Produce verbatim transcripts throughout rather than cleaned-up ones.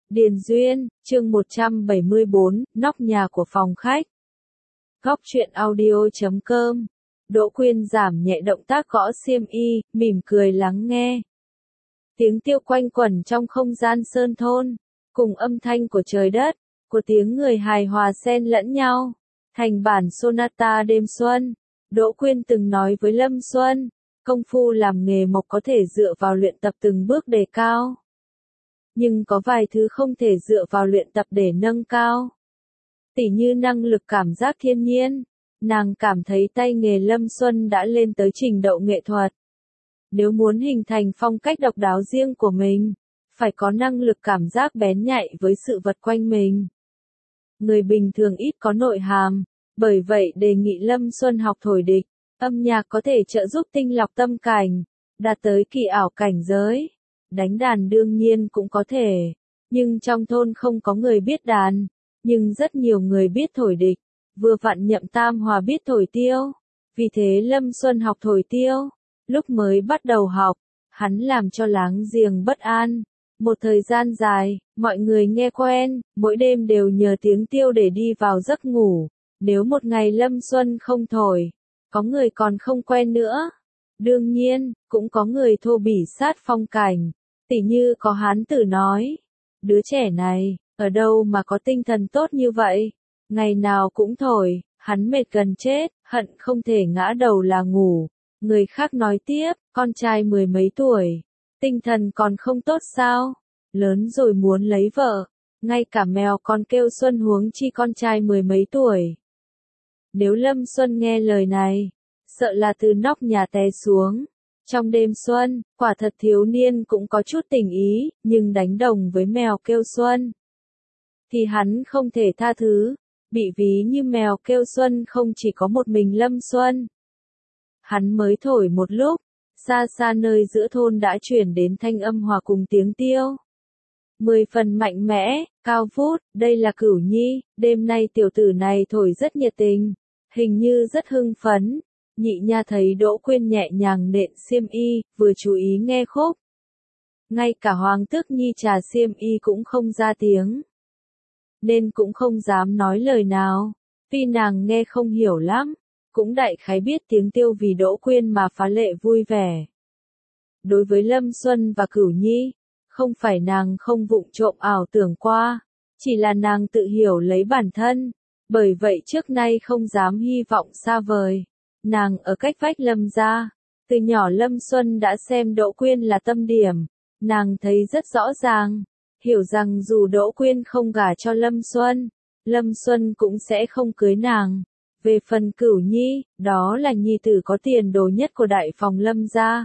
Điền Duyên, chương một trăm bảy mươi bốn, nóc nhà của phòng khách. Góc truyện audio chấm com. Đỗ Quyên giảm nhẹ động tác gõ xiêm y, mỉm cười lắng nghe. Tiếng tiêu quanh quẩn trong không gian sơn thôn, cùng âm thanh của trời đất, của tiếng người hài hòa xen lẫn nhau, thành bản sonata đêm xuân. Đỗ Quyên từng nói với Lâm Xuân, công phu làm nghề mộc có thể dựa vào luyện tập từng bước đề cao. Nhưng có vài thứ không thể dựa vào luyện tập để nâng cao. Tỉ như năng lực cảm giác thiên nhiên, nàng cảm thấy tay nghề Lâm Xuân đã lên tới trình độ nghệ thuật. Nếu muốn hình thành phong cách độc đáo riêng của mình, phải có năng lực cảm giác bén nhạy với sự vật quanh mình. Người bình thường ít có nội hàm, bởi vậy đề nghị Lâm Xuân học thổi địch, âm nhạc có thể trợ giúp tinh lọc tâm cảnh, đạt tới kỳ ảo cảnh giới. Đánh đàn đương nhiên cũng có thể, nhưng trong thôn không có người biết đàn, nhưng rất nhiều người biết thổi địch, vừa vặn Nhậm Tam Hòa biết thổi tiêu, vì thế Lâm Xuân học thổi tiêu. Lúc mới bắt đầu học, hắn làm cho láng giềng bất an. Một thời gian dài, mọi người nghe quen, mỗi đêm đều nhờ tiếng tiêu để đi vào giấc ngủ. Nếu một ngày Lâm Xuân không thổi, có người còn không quen nữa. Đương nhiên, cũng có người thô bỉ sát phong cảnh. Tỉ như có hán tử nói, đứa trẻ này, ở đâu mà có tinh thần tốt như vậy, ngày nào cũng thổi, hắn mệt gần chết, hận không thể ngã đầu là ngủ. Người khác nói tiếp, con trai mười mấy tuổi, tinh thần còn không tốt sao, lớn rồi muốn lấy vợ, ngay cả mèo còn kêu Xuân huống chi con trai mười mấy tuổi. Nếu Lâm Xuân nghe lời này, sợ là từ nóc nhà té xuống. Trong đêm xuân, quả thật thiếu niên cũng có chút tình ý, nhưng đánh đồng với mèo kêu xuân, thì hắn không thể tha thứ, bị ví như mèo kêu xuân không chỉ có một mình Lâm Xuân. Hắn mới thổi một lúc, xa xa nơi giữa thôn đã chuyển đến thanh âm hòa cùng tiếng tiêu. Mười phần mạnh mẽ, cao vút, đây là Cửu Nhi, đêm nay tiểu tử này thổi rất nhiệt tình, hình như rất hưng phấn. Nhị nha thấy Đỗ Quyên nhẹ nhàng nện xiêm y, vừa chú ý nghe khúc. Ngay cả Hoàng Tước Nhi trà xiêm y cũng không ra tiếng, nên cũng không dám nói lời nào, tuy nàng nghe không hiểu lắm, cũng đại khái biết tiếng tiêu vì Đỗ Quyên mà phá lệ vui vẻ. Đối với Lâm Xuân và Cửu Nhi, không phải nàng không vụng trộm ảo tưởng qua, chỉ là nàng tự hiểu lấy bản thân, bởi vậy trước nay không dám hy vọng xa vời. Nàng ở cách vách Lâm gia, từ nhỏ Lâm Xuân đã xem Đỗ Quyên là tâm điểm, nàng thấy rất rõ ràng, hiểu rằng dù Đỗ Quyên không gả cho Lâm Xuân, Lâm Xuân cũng sẽ không cưới nàng. Về phần Cửu Nhi, đó là nhi tử có tiền đồ nhất của đại phòng Lâm gia.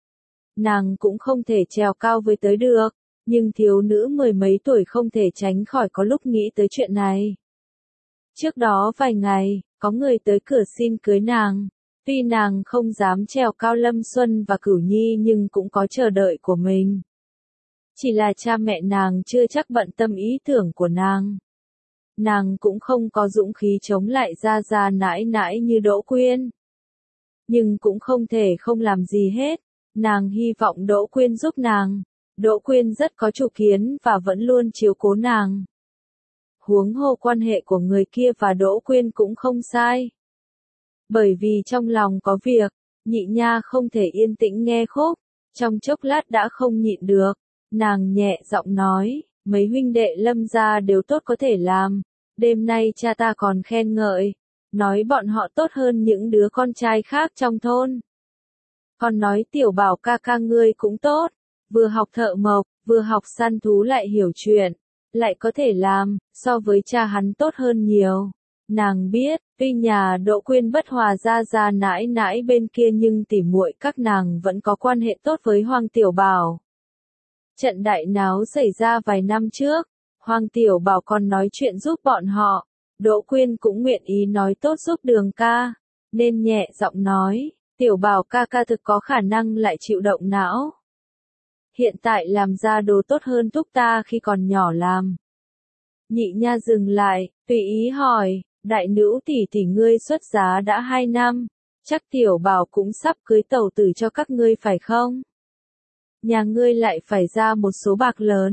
Nàng cũng không thể trèo cao với tới được, nhưng thiếu nữ mười mấy tuổi không thể tránh khỏi có lúc nghĩ tới chuyện này. Trước đó vài ngày, có người tới cửa xin cưới nàng, tuy nàng không dám trèo cao Lâm Xuân và Cửu Nhi nhưng cũng có chờ đợi của mình. Chỉ là cha mẹ nàng chưa chắc bận tâm ý tưởng của nàng. Nàng cũng không có dũng khí chống lại gia gia nãi nãi như Đỗ Quyên. Nhưng cũng không thể không làm gì hết, nàng hy vọng Đỗ Quyên giúp nàng. Đỗ Quyên rất có chủ kiến và vẫn luôn chiếu cố nàng. Huống hồ quan hệ của người kia và Đỗ Quyên cũng không sai. Bởi vì trong lòng có việc, nhị nha không thể yên tĩnh nghe khúc, trong chốc lát đã không nhịn được, nàng nhẹ giọng nói, mấy huynh đệ Lâm gia đều tốt có thể làm, đêm nay cha ta còn khen ngợi, nói bọn họ tốt hơn những đứa con trai khác trong thôn. Còn nói Tiểu Bảo ca ca ngươi cũng tốt, vừa học thợ mộc, vừa học săn thú lại hiểu chuyện, lại có thể làm, so với cha hắn tốt hơn nhiều. Nàng biết, tuy nhà Đỗ Quyên bất hòa gia gia nãi nãi bên kia nhưng tỉ muội các nàng vẫn có quan hệ tốt với Hoàng Tiểu Bảo. Trận đại náo xảy ra vài năm trước, Hoàng Tiểu Bảo còn nói chuyện giúp bọn họ, Đỗ Quyên cũng nguyện ý nói tốt giúp Đường ca, nên nhẹ giọng nói, Tiểu Bảo ca ca thực có khả năng lại chịu động não. Hiện tại làm ra đồ tốt hơn thúc ta khi còn nhỏ làm. Nhị nha dừng lại, tùy ý hỏi, đại nữ tỷ tỷ ngươi xuất giá đã hai năm, chắc Tiểu Bảo cũng sắp cưới tẩu tử cho các ngươi phải không? Nhà ngươi lại phải ra một số bạc lớn,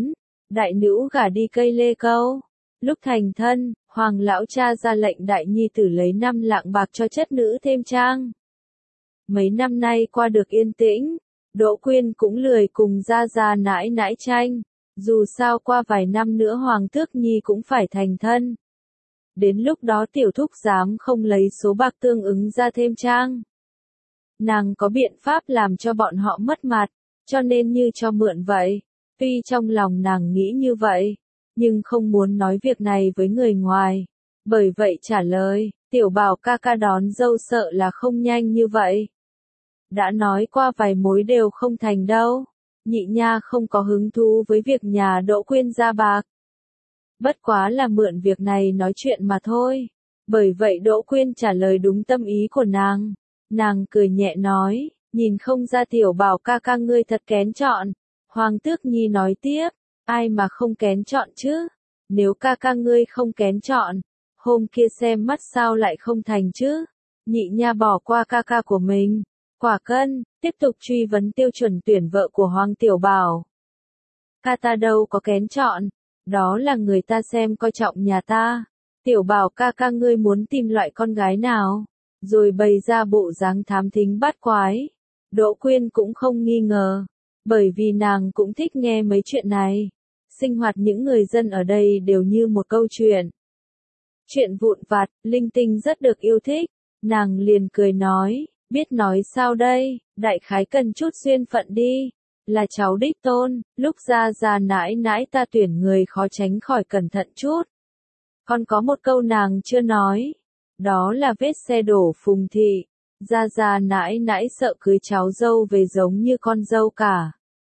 đại nữ gả đi cây lê câu. Lúc thành thân, hoàng lão cha ra lệnh đại nhi tử lấy năm lạng bạc cho chất nữ thêm trang. Mấy năm nay qua được yên tĩnh, Đỗ Quyên cũng lười cùng gia gia nãi nãi tranh, dù sao qua vài năm nữa Hoàng Tước Nhi cũng phải thành thân. Đến lúc đó tiểu thúc dám không lấy số bạc tương ứng ra thêm trang. Nàng có biện pháp làm cho bọn họ mất mặt, cho nên như cho mượn vậy. Tuy trong lòng nàng nghĩ như vậy, nhưng không muốn nói việc này với người ngoài. Bởi vậy trả lời, tiểu bảo ca ca đón dâu sợ là không nhanh như vậy. Đã nói qua vài mối đều không thành đâu. Nhị nha không có hứng thú với việc nhà Đỗ Quyên ra bạc. Bất quá là mượn việc này nói chuyện mà thôi. Bởi vậy Đỗ Quyên trả lời đúng tâm ý của nàng. Nàng cười nhẹ nói, nhìn không ra tiểu bảo ca ca ngươi thật kén chọn. Hoàng Tước Nhi nói tiếp, ai mà không kén chọn chứ? Nếu ca ca ngươi không kén chọn, hôm kia xem mắt sao lại không thành chứ? Nhị nha bỏ qua ca ca của mình. Quả cân, tiếp tục truy vấn tiêu chuẩn tuyển vợ của Hoàng Tiểu Bảo. Ca ta đâu có kén chọn, đó là người ta xem coi trọng nhà ta. Tiểu Bảo ca ca ngươi muốn tìm loại con gái nào? Rồi bày ra bộ dáng thám thính bát quái. Đỗ Quyên cũng không nghi ngờ, bởi vì nàng cũng thích nghe mấy chuyện này. Sinh hoạt những người dân ở đây đều như một câu chuyện. Chuyện vụn vặt, linh tinh rất được yêu thích. Nàng liền cười nói, biết nói sao đây, đại khái cần chút duyên phận đi. Là cháu đích tôn, lúc ra ra nãi nãi ta tuyển người khó tránh khỏi cẩn thận chút. Còn có một câu nàng chưa nói, đó là vết xe đổ Phùng thị. Ra ra nãi nãi sợ cưới cháu dâu về giống như con dâu cả,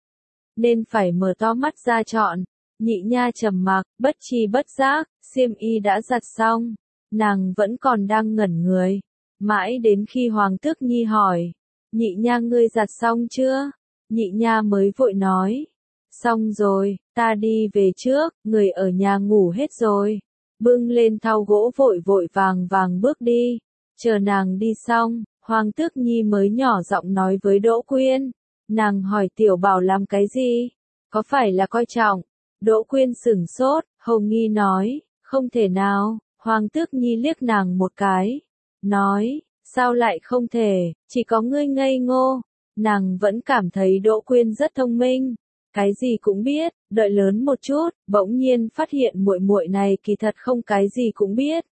nên phải mở to mắt ra chọn. Nhị nha trầm mặc, bất tri bất giác, xiêm y đã giặt xong, nàng vẫn còn đang ngẩn người. Mãi đến khi Hoàng Tước Nhi hỏi, nhị nha ngươi giặt xong chưa? Nhị nha mới vội nói, xong rồi, ta đi về trước, người ở nhà ngủ hết rồi. Bưng lên thau gỗ vội vội vàng vàng bước đi. Chờ nàng đi xong, Hoàng Tước Nhi mới nhỏ giọng nói với Đỗ Quyên. Nàng hỏi tiểu bảo làm cái gì? Có phải là coi trọng? Đỗ Quyên sửng sốt, hầu nghi nói, không thể nào. Hoàng Tước Nhi liếc nàng một cái, nói, sao lại không thể, chỉ có ngươi ngây ngô. Nàng vẫn cảm thấy Đỗ Quyên rất thông minh, cái gì cũng biết. Đợi lớn một chút, bỗng nhiên phát hiện muội muội này kỳ thật không cái gì cũng biết.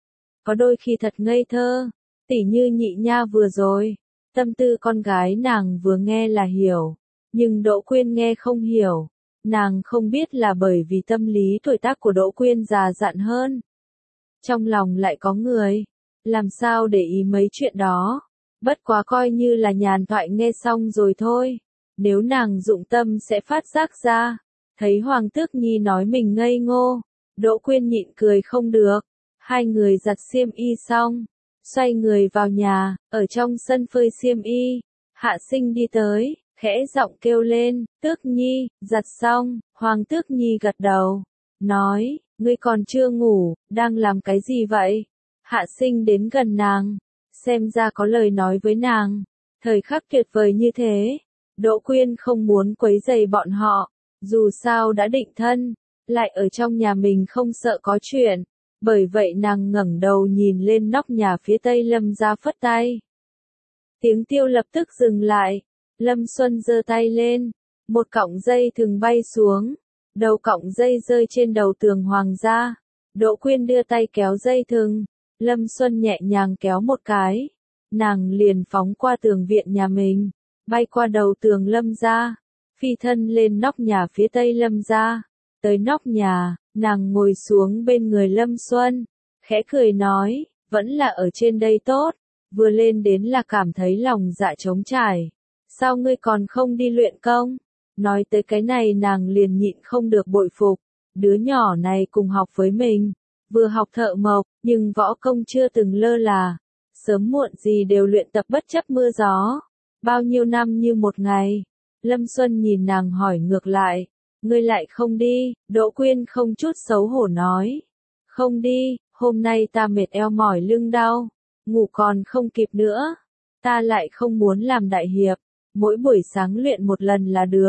Có đôi khi thật ngây thơ, tỉ như nhị nha vừa rồi, tâm tư con gái nàng vừa nghe là hiểu, nhưng Đỗ Quyên nghe không hiểu. Nàng không biết là bởi vì tâm lý tuổi tác của Đỗ Quyên già dặn hơn. Trong lòng lại có người, làm sao để ý mấy chuyện đó. Bất quá coi như là nhàn thoại nghe xong rồi thôi. Nếu nàng dụng tâm sẽ phát giác ra. Thấy Hoàng Tước Nhi nói mình ngây ngô, Đỗ Quyên nhịn cười không được. Hai người giặt xiêm y xong, xoay người vào nhà, ở trong sân phơi xiêm y. Hạ Sinh đi tới, khẽ giọng kêu lên, Tước Nhi, giặt xong. Hoàng Tước Nhi gật đầu, nói, ngươi còn chưa ngủ, đang làm cái gì vậy? Hạ Sinh đến gần nàng, xem ra có lời nói với nàng. Thời khắc tuyệt vời như thế, Đỗ Quyên không muốn quấy rầy bọn họ, dù sao đã định thân, lại ở trong nhà mình không sợ có chuyện. Bởi vậy nàng ngẩng đầu nhìn lên nóc nhà phía tây Lâm gia phất tay. Tiếng tiêu lập tức dừng lại, Lâm Xuân giơ tay lên, một cọng dây thừng bay xuống, đầu cọng dây rơi trên đầu tường Hoàng gia. Đỗ Quyên đưa tay kéo dây thừng, Lâm Xuân nhẹ nhàng kéo một cái, nàng liền phóng qua tường viện nhà mình, bay qua đầu tường Lâm gia, phi thân lên nóc nhà phía tây Lâm gia. Tới nóc nhà, nàng ngồi xuống bên người Lâm Xuân, khẽ cười nói, vẫn là ở trên đây tốt, vừa lên đến là cảm thấy lòng dạ trống trải. Sao ngươi còn không đi luyện công? Nói tới cái này nàng liền nhịn không được bội phục, đứa nhỏ này cùng học với mình, vừa học thợ mộc, nhưng võ công chưa từng lơ là, sớm muộn gì đều luyện tập bất chấp mưa gió, bao nhiêu năm như một ngày. Lâm Xuân nhìn nàng hỏi ngược lại, ngươi lại không đi? Đỗ Quyên không chút xấu hổ nói, không đi, hôm nay ta mệt eo mỏi lưng đau, ngủ còn không kịp nữa, ta lại không muốn làm đại hiệp, mỗi buổi sáng luyện một lần là được.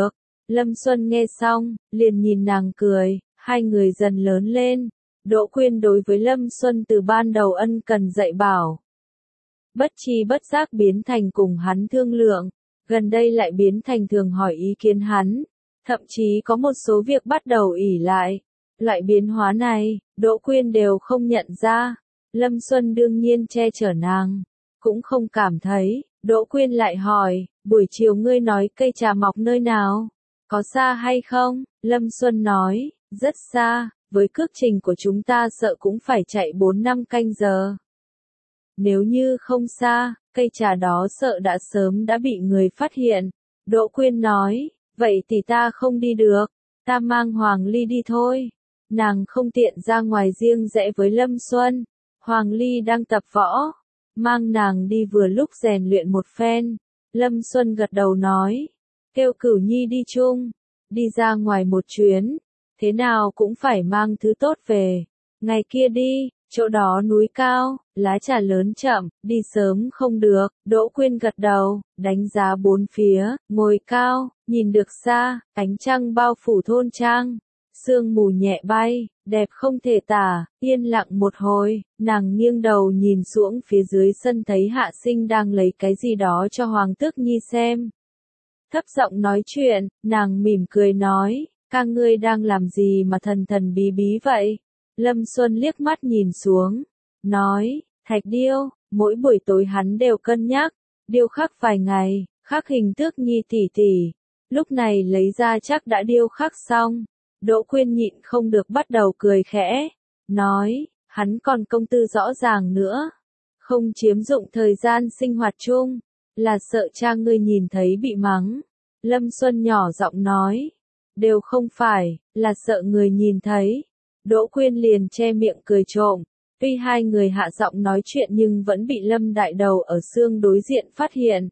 Lâm Xuân nghe xong, liền nhìn nàng cười, hai người dần lớn lên. Đỗ Quyên đối với Lâm Xuân từ ban đầu ân cần dạy bảo. Bất chi bất giác biến thành cùng hắn thương lượng, gần đây lại biến thành thường hỏi ý kiến hắn, thậm chí có một số việc bắt đầu ỷ lại. Loại biến hóa này, Đỗ Quyên đều không nhận ra. Lâm Xuân đương nhiên che chở nàng, cũng không cảm thấy. Đỗ Quyên lại hỏi, buổi chiều ngươi nói cây trà mọc nơi nào? Có xa hay không? Lâm Xuân nói, rất xa, với cước trình của chúng ta sợ cũng phải chạy bốn năm canh giờ. Nếu như không xa, cây trà đó sợ đã sớm đã bị người phát hiện. Đỗ Quyên nói, vậy thì ta không đi được, ta mang Hoàng Ly đi thôi. Nàng không tiện ra ngoài riêng rẽ với Lâm Xuân. Hoàng Ly đang tập võ, mang nàng đi vừa lúc rèn luyện một phen. Lâm Xuân gật đầu nói, kêu Cửu Nhi đi chung, đi ra ngoài một chuyến, thế nào cũng phải mang thứ tốt về. Ngày kia đi, chỗ đó núi cao, lá trà lớn chậm, đi sớm không được. Đỗ Quyên gật đầu, đánh giá bốn phía, ngồi cao, nhìn được xa, ánh trăng bao phủ thôn trang. Sương mù nhẹ bay, đẹp không thể tả. Yên lặng một hồi, nàng nghiêng đầu nhìn xuống phía dưới sân thấy Hạ Sinh đang lấy cái gì đó cho Hoàng Tước Nhi xem. Thấp giọng nói chuyện, nàng mỉm cười nói, ca ngươi đang làm gì mà thần thần bí bí vậy? Lâm Xuân liếc mắt nhìn xuống, nói, thạch điêu, mỗi buổi tối hắn đều cân nhắc, điêu khắc vài ngày, khắc hình Tước Nhi tỷ tỷ. Lúc này lấy ra chắc đã điêu khắc xong. Đỗ Quyên nhịn không được bắt đầu cười khẽ, nói, hắn còn công tư rõ ràng nữa, không chiếm dụng thời gian sinh hoạt chung, là sợ cha ngươi nhìn thấy bị mắng. Lâm Xuân nhỏ giọng nói, đều không phải, là sợ người nhìn thấy. Đỗ Quyên liền che miệng cười trộm, tuy hai người hạ giọng nói chuyện nhưng vẫn bị Lâm Đại Đầu ở xương đối diện phát hiện.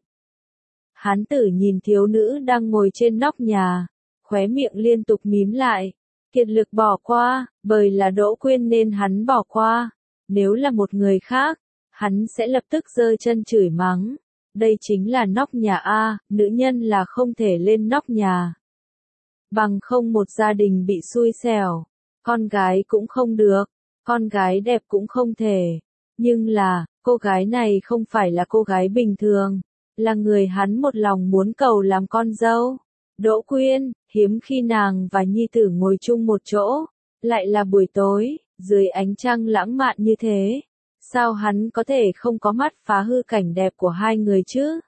Hán tử nhìn thiếu nữ đang ngồi trên nóc nhà, khóe miệng liên tục mím lại, kiệt lực bỏ qua, bởi là Đỗ Quyên nên hắn bỏ qua. Nếu là một người khác, hắn sẽ lập tức giơ chân chửi mắng. Đây chính là nóc nhà A, nữ nhân là không thể lên nóc nhà. Bằng không một gia đình bị xui xẻo, con gái cũng không được, con gái đẹp cũng không thể. Nhưng là, cô gái này không phải là cô gái bình thường, là người hắn một lòng muốn cầu làm con dâu. Đỗ Quyên, hiếm khi nàng và nhi tử ngồi chung một chỗ, lại là buổi tối, dưới ánh trăng lãng mạn như thế. Sao hắn có thể không có mắt phá hư cảnh đẹp của hai người chứ?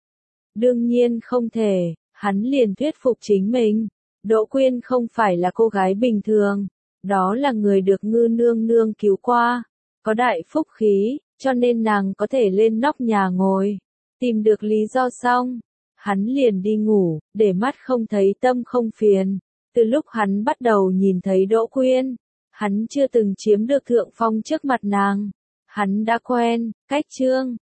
Đương nhiên không thể, hắn liền thuyết phục chính mình. Đỗ Quyên không phải là cô gái bình thường, đó là người được Ngư nương nương cứu qua, có đại phúc khí, cho nên nàng có thể lên nóc nhà ngồi. Tìm được lý do xong, hắn liền đi ngủ, để mắt không thấy tâm không phiền. Từ lúc hắn bắt đầu nhìn thấy Đỗ Quyên, hắn chưa từng chiếm được thượng phong trước mặt nàng. Hắn đã quen, cách chương.